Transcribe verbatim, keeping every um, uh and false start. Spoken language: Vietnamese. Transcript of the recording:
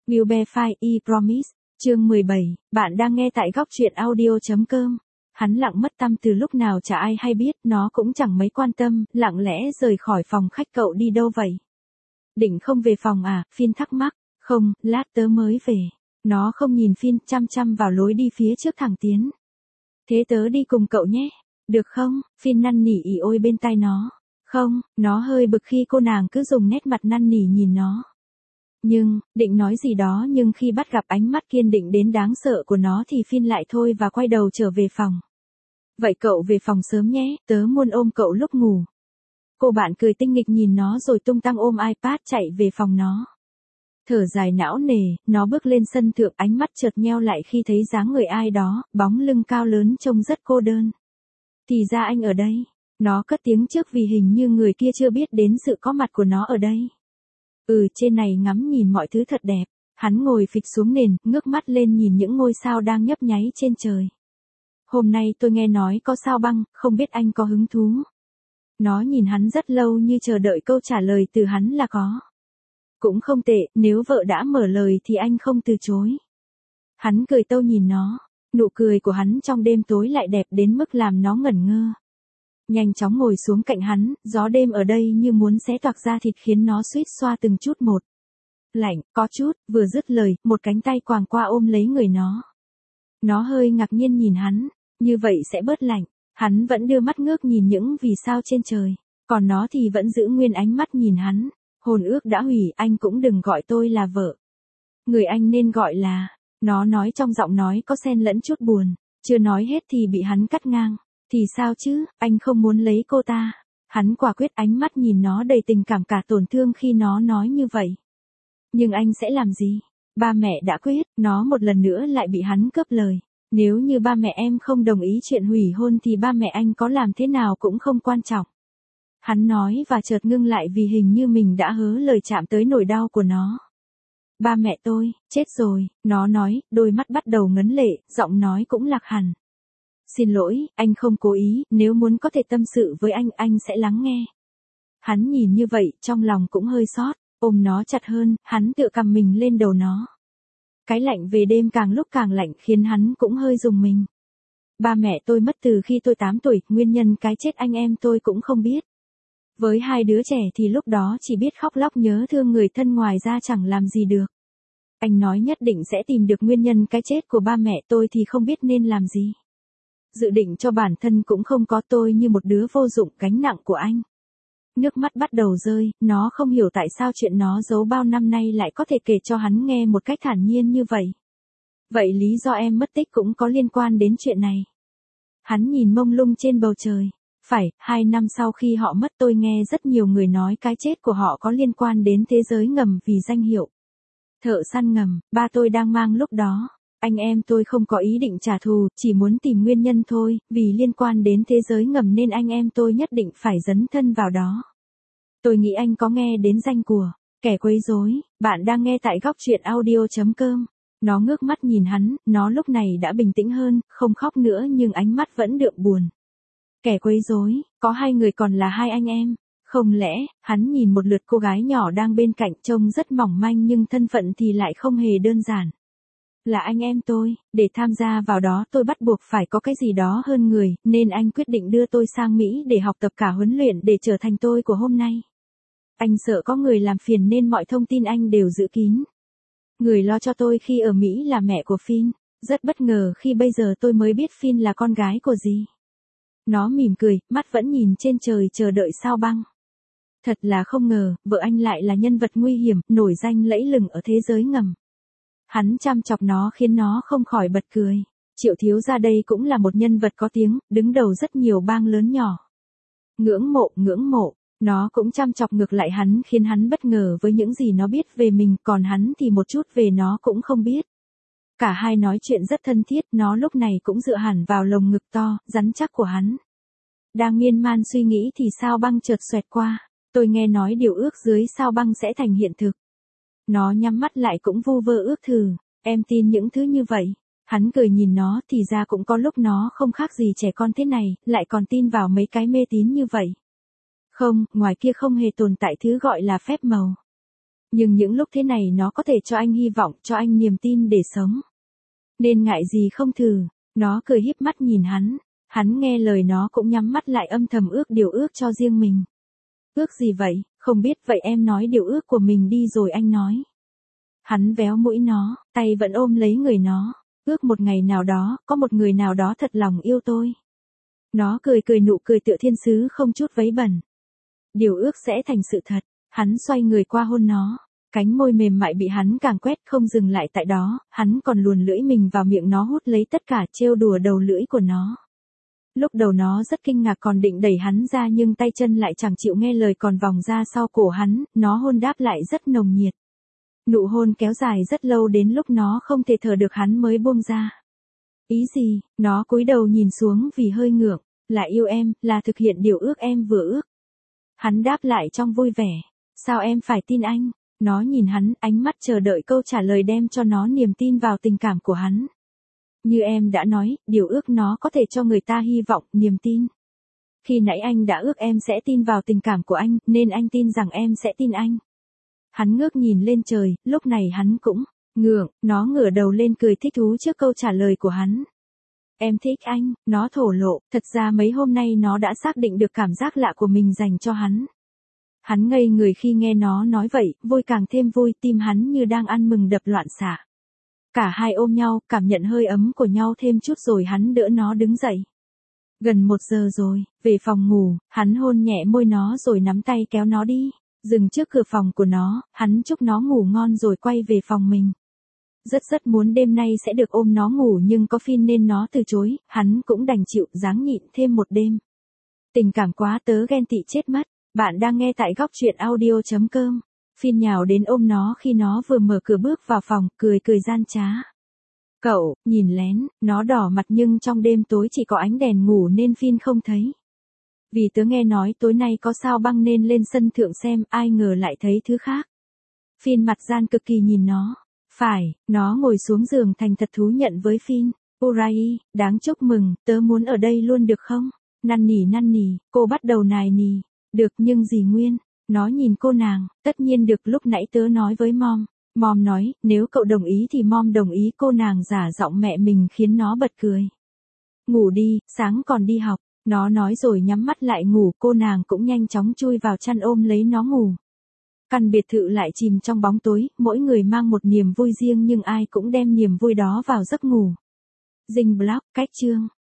Wilberforce E. Promise, chương mười bảy, bạn đang nghe tại góc truyện audio.com. Hắn lặng mất tăm từ lúc nào chả ai hay biết, nó cũng chẳng mấy quan tâm, lặng lẽ rời khỏi phòng khách. Cậu đi đâu vậy? Định không về phòng à? Phin thắc mắc. Không, lát tớ mới về. Nó không nhìn Phin, chăm chăm vào lối đi phía trước thẳng tiến. Thế tớ đi cùng cậu nhé. Được không? Phin năn nỉ ỉ ôi bên tai nó. Không, nó hơi bực khi cô nàng cứ dùng nét mặt năn nỉ nhìn nó. Nhưng, định nói gì đó nhưng khi bắt gặp ánh mắt kiên định đến đáng sợ của nó thì Phin lại thôi và quay đầu trở về phòng. Vậy cậu về phòng sớm nhé, tớ muốn ôm cậu lúc ngủ. Cô bạn cười tinh nghịch nhìn nó rồi tung tăng ôm iPad chạy về phòng nó. Thở dài não nề, nó bước lên sân thượng, ánh mắt chợt nheo lại khi thấy dáng người ai đó, bóng lưng cao lớn trông rất cô đơn. Thì ra anh ở đây. Nó cất tiếng trước vì hình như người kia chưa biết đến sự có mặt của nó ở đây. Ừ, trên này ngắm nhìn mọi thứ thật đẹp. Hắn ngồi phịch xuống nền, ngước mắt lên nhìn những ngôi sao đang nhấp nháy trên trời. Hôm nay tôi nghe nói có sao băng, không biết anh có hứng thú. Nó nhìn hắn rất lâu như chờ đợi câu trả lời từ hắn là có. Cũng không tệ, nếu vợ đã mở lời thì anh không từ chối. Hắn cười tâu nhìn nó. Nụ cười của hắn trong đêm tối lại đẹp đến mức làm nó ngẩn ngơ. Nhanh chóng ngồi xuống cạnh hắn, gió đêm ở đây như muốn xé toạc da thịt khiến nó suýt xoa từng chút một. Lạnh, có chút, vừa dứt lời, một cánh tay quàng qua ôm lấy người nó. Nó hơi ngạc nhiên nhìn hắn, như vậy sẽ bớt lạnh. Hắn vẫn đưa mắt ngước nhìn những vì sao trên trời, còn nó thì vẫn giữ nguyên ánh mắt nhìn hắn. Hôn ước đã hủy, anh cũng đừng gọi tôi là vợ. Người anh nên gọi là, nó nói trong giọng nói có xen lẫn chút buồn, chưa nói hết thì bị hắn cắt ngang. Thì sao chứ, anh không muốn lấy cô ta. Hắn quả quyết, ánh mắt nhìn nó đầy tình cảm cả tổn thương khi nó nói như vậy. Nhưng anh sẽ làm gì? Ba mẹ đã quyết, nó một lần nữa lại bị hắn cướp lời. Nếu như ba mẹ em không đồng ý chuyện hủy hôn thì ba mẹ anh có làm thế nào cũng không quan trọng. Hắn nói và chợt ngưng lại vì hình như mình đã hớ lời chạm tới nỗi đau của nó. Ba mẹ tôi, chết rồi, nó nói, đôi mắt bắt đầu ngấn lệ, giọng nói cũng lạc hẳn. Xin lỗi, anh không cố ý, nếu muốn có thể tâm sự với anh, anh sẽ lắng nghe. Hắn nhìn như vậy, trong lòng cũng hơi xót, ôm nó chặt hơn, hắn tựa cầm mình lên đầu nó. Cái lạnh về đêm càng lúc càng lạnh khiến hắn cũng hơi rùng mình. Ba mẹ tôi mất từ khi tôi tám tuổi, nguyên nhân cái chết anh em tôi cũng không biết. Với hai đứa trẻ thì lúc đó chỉ biết khóc lóc nhớ thương người thân, ngoài ra chẳng làm gì được. Anh nói nhất định sẽ tìm được nguyên nhân cái chết của ba mẹ tôi thì không biết nên làm gì. Dự định cho bản thân cũng không có, tôi như một đứa vô dụng, gánh nặng của anh. Nước mắt bắt đầu rơi, nó không hiểu tại sao chuyện nó giấu bao năm nay lại có thể kể cho hắn nghe một cách thản nhiên như vậy. Vậy lý do em mất tích cũng có liên quan đến chuyện này. Hắn nhìn mông lung trên bầu trời. Phải, hai năm sau khi họ mất tôi nghe rất nhiều người nói cái chết của họ có liên quan đến thế giới ngầm vì danh hiệu thợ săn ngầm, ba tôi đang mang lúc đó. Anh em tôi không có ý định trả thù, chỉ muốn tìm nguyên nhân thôi, vì liên quan đến thế giới ngầm nên anh em tôi nhất định phải dấn thân vào đó. Tôi nghĩ anh có nghe đến danh của kẻ quấy rối. Bạn đang nghe tại góc truyện audio.com. Nó ngước mắt nhìn hắn, nó lúc này đã bình tĩnh hơn, không khóc nữa nhưng ánh mắt vẫn đượm buồn. Kẻ quấy rối, có hai người còn là hai anh em. Không lẽ, hắn nhìn một lượt cô gái nhỏ đang bên cạnh trông rất mỏng manh nhưng thân phận thì lại không hề đơn giản. Là anh em tôi, để tham gia vào đó tôi bắt buộc phải có cái gì đó hơn người, nên anh quyết định đưa tôi sang Mỹ để học tập cả huấn luyện để trở thành tôi của hôm nay. Anh sợ có người làm phiền nên mọi thông tin anh đều giữ kín. Người lo cho tôi khi ở Mỹ là mẹ của Phin, rất bất ngờ khi bây giờ tôi mới biết Phin là con gái của dì. Nó mỉm cười, mắt vẫn nhìn trên trời chờ đợi sao băng. Thật là không ngờ, vợ anh lại là nhân vật nguy hiểm, nổi danh lẫy lừng ở thế giới ngầm. Hắn chăm chọc nó khiến nó không khỏi bật cười. Triệu thiếu gia đây cũng là một nhân vật có tiếng, đứng đầu rất nhiều bang lớn nhỏ. Ngưỡng mộ, ngưỡng mộ. Nó cũng chăm chọc ngược lại hắn khiến hắn bất ngờ với những gì nó biết về mình, còn hắn thì một chút về nó cũng không biết. Cả hai nói chuyện rất thân thiết, nó lúc này cũng dựa hẳn vào lồng ngực to, rắn chắc của hắn. Đang miên man suy nghĩ thì sao băng chợt xoẹt qua. Tôi nghe nói điều ước dưới sao băng sẽ thành hiện thực. Nó nhắm mắt lại cũng vu vơ ước thử. Em tin những thứ như vậy. Hắn cười nhìn nó, thì ra cũng có lúc nó không khác gì trẻ con thế này, lại còn tin vào mấy cái mê tín như vậy. Không, ngoài kia không hề tồn tại thứ gọi là phép màu. Nhưng những lúc thế này nó có thể cho anh hy vọng, cho anh niềm tin để sống. Nên ngại gì không thử. Nó cười híp mắt nhìn hắn. Hắn nghe lời nó cũng nhắm mắt lại âm thầm ước điều ước cho riêng mình. Ước gì vậy? Không biết, vậy em nói điều ước của mình đi rồi anh nói. Hắn véo mũi nó, tay vẫn ôm lấy người nó. Ước một ngày nào đó, có một người nào đó thật lòng yêu tôi. Nó cười cười nụ cười tựa thiên sứ không chút vấy bẩn. Điều ước sẽ thành sự thật. Hắn xoay người qua hôn nó. Cánh môi mềm mại bị hắn càng quét không dừng lại tại đó, hắn còn luồn lưỡi mình vào miệng nó hút lấy tất cả, trêu đùa đầu lưỡi của nó. Lúc đầu nó rất kinh ngạc còn định đẩy hắn ra nhưng tay chân lại chẳng chịu nghe lời còn vòng ra sau cổ hắn, nó hôn đáp lại rất nồng nhiệt. Nụ hôn kéo dài rất lâu đến lúc nó không thể thở được hắn mới buông ra. Ý gì? Nó cúi đầu nhìn xuống vì hơi ngượng, là yêu em, là thực hiện điều ước em vừa ước. Hắn đáp lại trong vui vẻ, sao em phải tin anh? Nó nhìn hắn, ánh mắt chờ đợi câu trả lời đem cho nó niềm tin vào tình cảm của hắn. Như em đã nói, điều ước nó có thể cho người ta hy vọng, niềm tin. Khi nãy anh đã ước em sẽ tin vào tình cảm của anh, nên anh tin rằng em sẽ tin anh. Hắn ngước nhìn lên trời, lúc này hắn cũng ngượng, nó ngửa đầu lên cười thích thú trước câu trả lời của hắn. Em thích anh, nó thổ lộ, thật ra mấy hôm nay nó đã xác định được cảm giác lạ của mình dành cho hắn. Hắn ngây người khi nghe nó nói vậy, vui càng thêm vui, tim hắn như đang ăn mừng đập loạn xạ. Cả hai ôm nhau, cảm nhận hơi ấm của nhau thêm chút rồi hắn đỡ nó đứng dậy. Gần một giờ rồi, về phòng ngủ, hắn hôn nhẹ môi nó rồi nắm tay kéo nó đi. Dừng trước cửa phòng của nó, hắn chúc nó ngủ ngon rồi quay về phòng mình. Rất rất muốn đêm nay sẽ được ôm nó ngủ nhưng có Phin nên nó từ chối, hắn cũng đành chịu dáng nhịn thêm một đêm. Tình cảm quá tớ ghen tị chết mất. Bạn đang nghe tại góc truyện audio chấm com. Phin nhào đến ôm nó khi nó vừa mở cửa bước vào phòng, cười cười gian trá. Cậu, nhìn lén, nó đỏ mặt nhưng trong đêm tối chỉ có ánh đèn ngủ nên Phin không thấy. Vì tớ nghe nói tối nay có sao băng nên lên sân thượng xem, ai ngờ lại thấy thứ khác. Phin mặt gian cực kỳ nhìn nó. Phải, nó ngồi xuống giường thành thật thú nhận với Phin. Urai, đáng chúc mừng, tớ muốn ở đây luôn được không? Năn nỉ năn nỉ, cô bắt đầu nài nỉ. Được nhưng gì nguyên? Nó nhìn cô nàng, tất nhiên được lúc nãy tớ nói với Mom. Mom nói, nếu cậu đồng ý thì Mom đồng ý cô nàng giả giọng mẹ mình khiến nó bật cười. Ngủ đi, sáng còn đi học. Nó nói rồi nhắm mắt lại ngủ, cô nàng cũng nhanh chóng chui vào chăn ôm lấy nó ngủ. Căn biệt thự lại chìm trong bóng tối, mỗi người mang một niềm vui riêng nhưng ai cũng đem niềm vui đó vào giấc ngủ. Dinh Block, cách chương.